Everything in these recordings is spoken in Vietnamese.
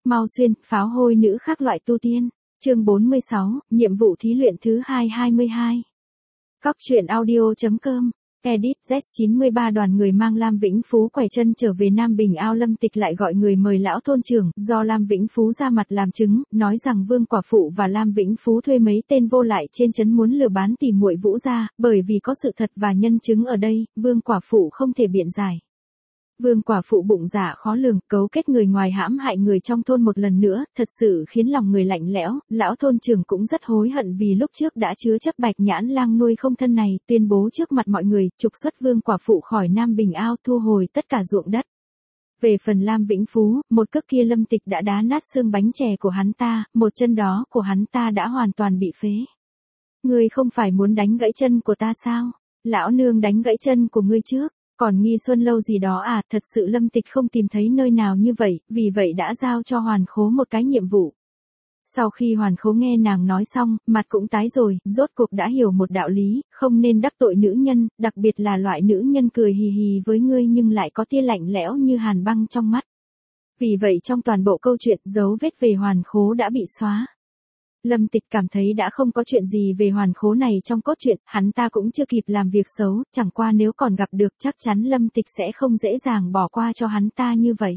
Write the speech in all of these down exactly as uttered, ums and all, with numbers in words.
Mau xuyên, pháo hôi nữ khác loại tu tiên. Chương bốn mươi sáu, nhiệm vụ thí luyện thứ hai hai mươi hai. Cóc truyện audio.com. Edit Z chín mươi ba đoàn người mang Lam Vĩnh Phú quẻ chân trở về Nam Bình Ao. Lâm Tịch lại gọi người mời lão thôn trưởng, do Lam Vĩnh Phú ra mặt làm chứng, nói rằng Vương Quả Phụ và Lam Vĩnh Phú thuê mấy tên vô lại trên trấn muốn lừa bán tỷ muội Vũ gia, bởi vì có sự thật và nhân chứng ở đây, Vương Quả Phụ không thể biện giải. Vương Quả Phụ bụng dạ khó lường, cấu kết người ngoài hãm hại người trong thôn một lần nữa, thật sự khiến lòng người lạnh lẽo. Lão thôn trưởng cũng rất hối hận vì lúc trước đã chứa chấp Bạch Nhãn Lang nuôi không thân này, tuyên bố trước mặt mọi người, trục xuất Vương Quả Phụ khỏi Nam Bình Ao, thu hồi tất cả ruộng đất. Về phần Lam Vĩnh Phú, một cước kia Lâm Tịch đã đá nát xương bánh chè của hắn ta, một chân đó của hắn ta đã hoàn toàn bị phế. Ngươi không phải muốn đánh gãy chân của ta sao? Lão nương đánh gãy chân của ngươi trước. Còn nghi xuân lâu gì đó à, thật sự Lâm Tịch không tìm thấy nơi nào như vậy, vì vậy đã giao cho Hoàn Khố một cái nhiệm vụ. Sau khi Hoàn Khố nghe nàng nói xong, mặt cũng tái rồi, rốt cuộc đã hiểu một đạo lý, không nên đắc tội nữ nhân, đặc biệt là loại nữ nhân cười hì hì với ngươi nhưng lại có tia lạnh lẽo như hàn băng trong mắt. Vì vậy trong toàn bộ câu chuyện, dấu vết về Hoàn Khố đã bị xóa. Lâm Tịch cảm thấy đã không có chuyện gì về Hoàn Khố này trong cốt truyện, hắn ta cũng chưa kịp làm việc xấu, chẳng qua nếu còn gặp được chắc chắn Lâm Tịch sẽ không dễ dàng bỏ qua cho hắn ta như vậy.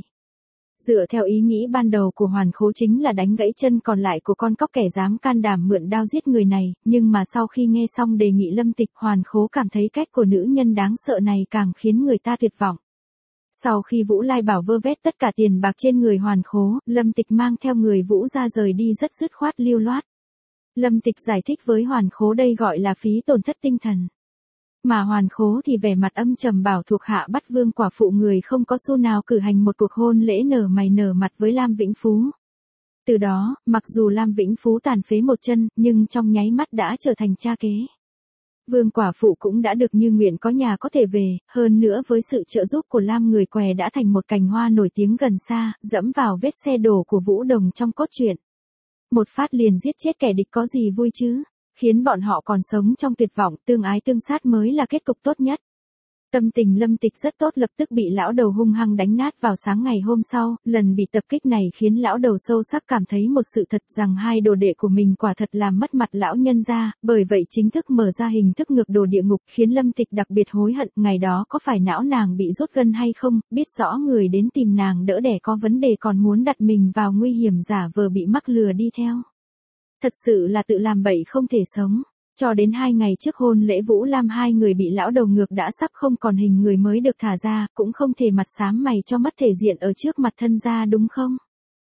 Dựa theo ý nghĩ ban đầu của Hoàn Khố chính là đánh gãy chân còn lại của con cóc kẻ dám can đảm mượn đao giết người này, nhưng mà sau khi nghe xong đề nghị Lâm Tịch, Hoàn Khố cảm thấy cách của nữ nhân đáng sợ này càng khiến người ta tuyệt vọng. Sau khi Vũ Lai Bảo vơ vét tất cả tiền bạc trên người Hoàn Khố, Lâm Tịch mang theo người Vũ ra rời đi rất dứt khoát lưu loát. Lâm Tịch giải thích với Hoàn Khố đây gọi là phí tổn thất tinh thần. Mà Hoàn Khố thì vẻ mặt âm trầm bảo thuộc hạ bắt Vương Quả Phụ người không có xu nào cử hành một cuộc hôn lễ nở mày nở mặt với Lam Vĩnh Phú. Từ đó, mặc dù Lam Vĩnh Phú tàn phế một chân, nhưng trong nháy mắt đã trở thành cha kế. Vương Quả Phụ cũng đã được như nguyện có nhà có thể về, hơn nữa với sự trợ giúp của Lam người què đã thành một cành hoa nổi tiếng gần xa, dẫm vào vết xe đổ của Vũ Đồng trong cốt truyện. Một phát liền giết chết kẻ địch có gì vui chứ, khiến bọn họ còn sống trong tuyệt vọng, tương ái tương sát mới là kết cục tốt nhất. Tâm tình Lâm Tịch rất tốt, lập tức bị lão đầu hung hăng đánh nát vào sáng ngày hôm sau, lần bị tập kích này khiến lão đầu sâu sắc cảm thấy một sự thật rằng hai đồ đệ của mình quả thật làm mất mặt lão nhân gia, bởi vậy chính thức mở ra hình thức ngược đồ địa ngục, khiến Lâm Tịch đặc biệt hối hận, ngày đó có phải não nàng bị rút gân hay không, biết rõ người đến tìm nàng đỡ đẻ có vấn đề còn muốn đặt mình vào nguy hiểm giả vờ bị mắc lừa đi theo. Thật sự là tự làm bậy không thể sống. Cho đến hai ngày trước hôn lễ Vũ Lam hai người bị lão đầu ngược đã sắp không còn hình người mới được thả ra, cũng không thể mặt xám mày cho mất thể diện ở trước mặt thân gia đúng không?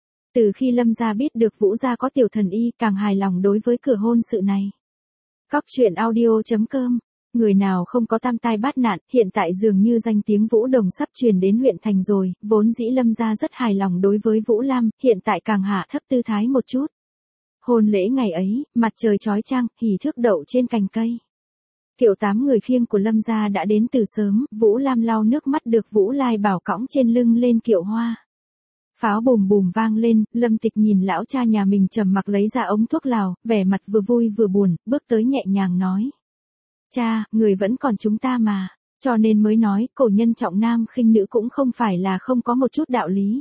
Từ khi Lâm gia biết được Vũ gia có tiểu thần y càng hài lòng đối với cửa hôn sự này. Cóc truyện audio.com. Người nào không có tam tai bát nạn, hiện tại dường như danh tiếng Vũ Đồng sắp truyền đến huyện thành rồi, vốn dĩ Lâm gia rất hài lòng đối với Vũ Lam, hiện tại càng hạ thấp tư thái một chút. Hôn lễ ngày ấy, mặt trời chói chang, hỉ thước đậu trên cành cây. Kiệu tám người khiêng của Lâm gia đã đến từ sớm, Vũ Lam lau nước mắt được Vũ Lai Bảo cõng trên lưng lên kiệu hoa. Pháo bùm bùm vang lên, Lâm Tịch nhìn lão cha nhà mình trầm mặc lấy ra ống thuốc lào, vẻ mặt vừa vui vừa buồn, bước tới nhẹ nhàng nói. Cha, người vẫn còn chúng ta mà, cho nên mới nói, cổ nhân trọng nam khinh nữ cũng không phải là không có một chút đạo lý.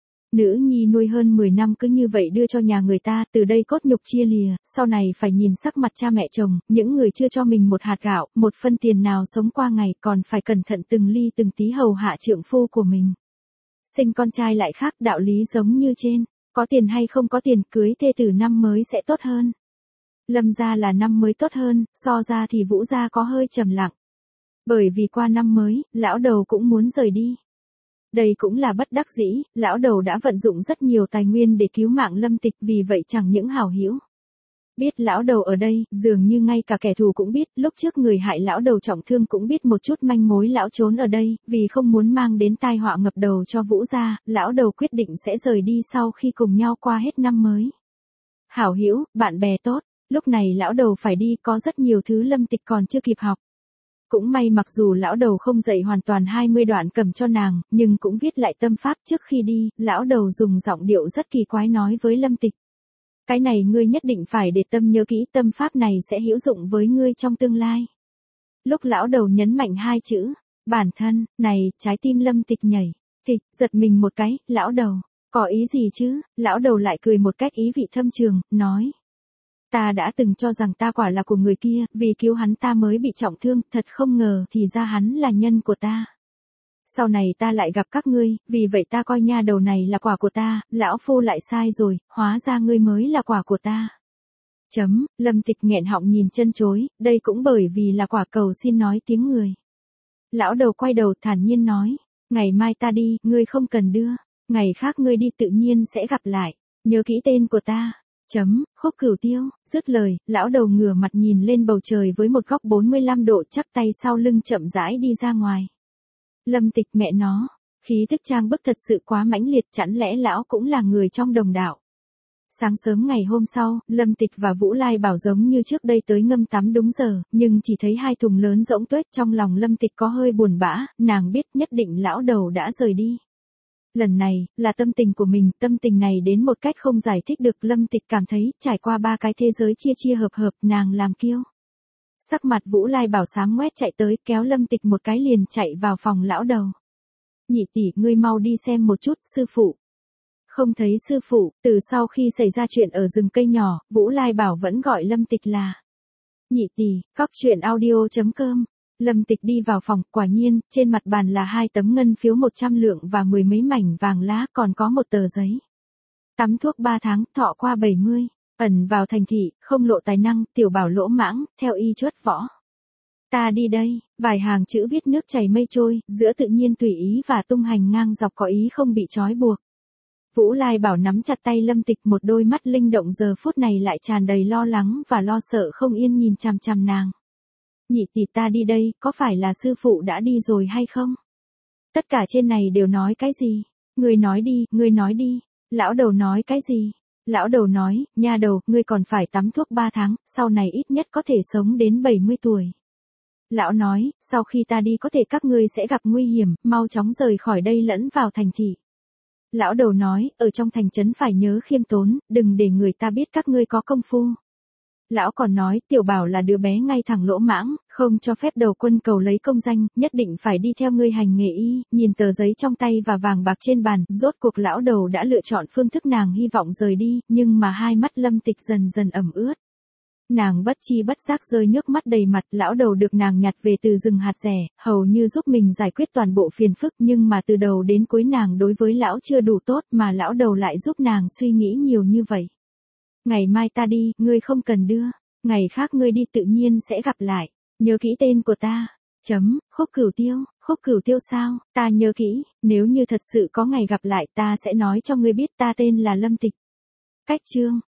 Nữ nhi nuôi hơn mười năm cứ như vậy đưa cho nhà người ta, từ đây cốt nhục chia lìa, sau này phải nhìn sắc mặt cha mẹ chồng, những người chưa cho mình một hạt gạo, một phân tiền nào sống qua ngày còn phải cẩn thận từng ly từng tí hầu hạ trượng phu của mình. Sinh con trai lại khác, đạo lý giống như trên, có tiền hay không có tiền cưới thê tử năm mới sẽ tốt hơn. Lâm gia là năm mới tốt hơn, so ra thì Vũ gia có hơi trầm lặng. Bởi vì qua năm mới, lão đầu cũng muốn rời đi. Đây cũng là bất đắc dĩ, lão đầu đã vận dụng rất nhiều tài nguyên để cứu mạng Lâm Tịch, vì vậy chẳng những hảo hữu. Biết lão đầu ở đây, dường như ngay cả kẻ thù cũng biết, lúc trước người hại lão đầu trọng thương cũng biết một chút manh mối lão trốn ở đây, vì không muốn mang đến tai họa ngập đầu cho Vũ gia, lão đầu quyết định sẽ rời đi sau khi cùng nhau qua hết năm mới. Hảo hữu, bạn bè tốt, lúc này lão đầu phải đi, có rất nhiều thứ Lâm Tịch còn chưa kịp học. Cũng may mặc dù lão đầu không dạy hoàn toàn hai mươi đoạn cầm cho nàng, nhưng cũng viết lại tâm pháp trước khi đi, lão đầu dùng giọng điệu rất kỳ quái nói với Lâm Tịch. Cái này ngươi nhất định phải để tâm nhớ kỹ, tâm pháp này sẽ hữu dụng với ngươi trong tương lai. Lúc lão đầu nhấn mạnh hai chữ, bản thân, này, trái tim Lâm Tịch nhảy, tịch, giật mình một cái, lão đầu, Có ý gì chứ? Lão đầu lại cười một cách ý vị thâm trường, nói. Ta đã từng cho rằng ta quả là của người kia, vì cứu hắn ta mới bị trọng thương, thật không ngờ thì ra hắn là nhân của ta. Sau này ta lại gặp các ngươi, vì vậy ta coi nha đầu này là quả của ta, lão phu lại sai rồi, hóa ra ngươi mới là quả của ta. Chấm, Lâm Tịch nghẹn họng nhìn chân chối, đây cũng bởi vì là quả cầu xin nói tiếng người. Lão đầu quay đầu thản nhiên nói, ngày mai ta đi, ngươi không cần đưa, ngày khác ngươi đi tự nhiên sẽ gặp lại, nhớ kỹ tên của ta. Chấm, Khúc Cửu Tiêu, dứt lời, lão đầu ngửa mặt nhìn lên bầu trời với một góc bốn mươi lăm độ, chắp tay sau lưng chậm rãi đi ra ngoài. Lâm Tịch mẹ nó, khí thức trang bức thật sự quá mãnh liệt, chẳng lẽ lão cũng là người trong đồng đạo. Sáng sớm ngày hôm sau, Lâm Tịch và Vũ Lai Bảo giống như trước đây tới ngâm tắm đúng giờ, nhưng chỉ thấy hai thùng lớn rỗng tuếch, trong lòng Lâm Tịch có hơi buồn bã, nàng biết nhất định lão đầu đã rời đi. Lần này, là tâm tình của mình, tâm tình này đến một cách không giải thích được. Lâm Tịch cảm thấy, trải qua ba cái thế giới chia chia hợp hợp, nàng làm kiêu. Sắc mặt Vũ Lai Bảo xám ngoét chạy tới, kéo Lâm Tịch một cái liền chạy vào phòng lão đầu. Nhị tỷ, ngươi mau đi xem một chút, sư phụ. Không thấy sư phụ, từ sau khi xảy ra chuyện ở rừng cây nhỏ, Vũ Lai Bảo vẫn gọi Lâm Tịch là nhị tỷ. Cóc truyện audio chấm com. Lâm Tịch đi vào phòng, quả nhiên, trên mặt bàn là hai tấm ngân phiếu một trăm lượng và mười mấy mảnh vàng lá, còn có một tờ giấy. Tắm thuốc ba tháng, thọ qua bảy mươi, ẩn vào thành thị, không lộ tài năng, tiểu bảo lỗ mãng, theo y chuất võ. Ta đi đây, vài hàng chữ viết nước chảy mây trôi, giữa tự nhiên tùy ý và tung hành ngang dọc có ý không bị trói buộc. Vũ Lai Bảo nắm chặt tay Lâm Tịch, một đôi mắt linh động giờ phút này lại tràn đầy lo lắng và lo sợ không yên nhìn chằm chằm nàng. Nhị tỷ, ta đi đây, có phải là sư phụ đã đi rồi hay không? Tất cả trên này đều nói cái gì? Ngươi nói đi, ngươi nói đi. Lão đầu nói cái gì? Lão đầu nói, nha đầu, ngươi còn phải tắm thuốc ba tháng, sau này ít nhất có thể sống đến bảy mươi tuổi. Lão nói, sau khi ta đi có thể các ngươi sẽ gặp nguy hiểm, mau chóng rời khỏi đây lẫn vào thành thị. Lão đầu nói, ở trong thành trấn phải nhớ khiêm tốn, đừng để người ta biết các ngươi có công phu. Lão còn nói, tiểu bảo là đứa bé ngay thẳng lỗ mãng, không cho phép đầu quân cầu lấy công danh, nhất định phải đi theo ngươi hành nghề y. Nhìn tờ giấy trong tay và vàng bạc trên bàn, rốt cuộc lão đầu đã lựa chọn phương thức nàng hy vọng rời đi, nhưng mà hai mắt Lâm Tịch dần dần ẩm ướt. Nàng bất chi bất giác rơi nước mắt đầy mặt. Lão đầu được nàng nhặt về từ rừng hạt rẻ, hầu như giúp mình giải quyết toàn bộ phiền phức, nhưng mà từ đầu đến cuối nàng đối với lão chưa đủ tốt, mà lão đầu lại giúp nàng suy nghĩ nhiều như vậy. Ngày mai ta đi, ngươi không cần đưa, ngày khác ngươi đi tự nhiên sẽ gặp lại, nhớ kỹ tên của ta. Chấm, Khúc Cửu Tiêu. Khúc Cửu Tiêu sao? Ta nhớ kỹ, nếu như thật sự có ngày gặp lại ta sẽ nói cho ngươi biết, ta tên là Lâm Tịch. Cách chương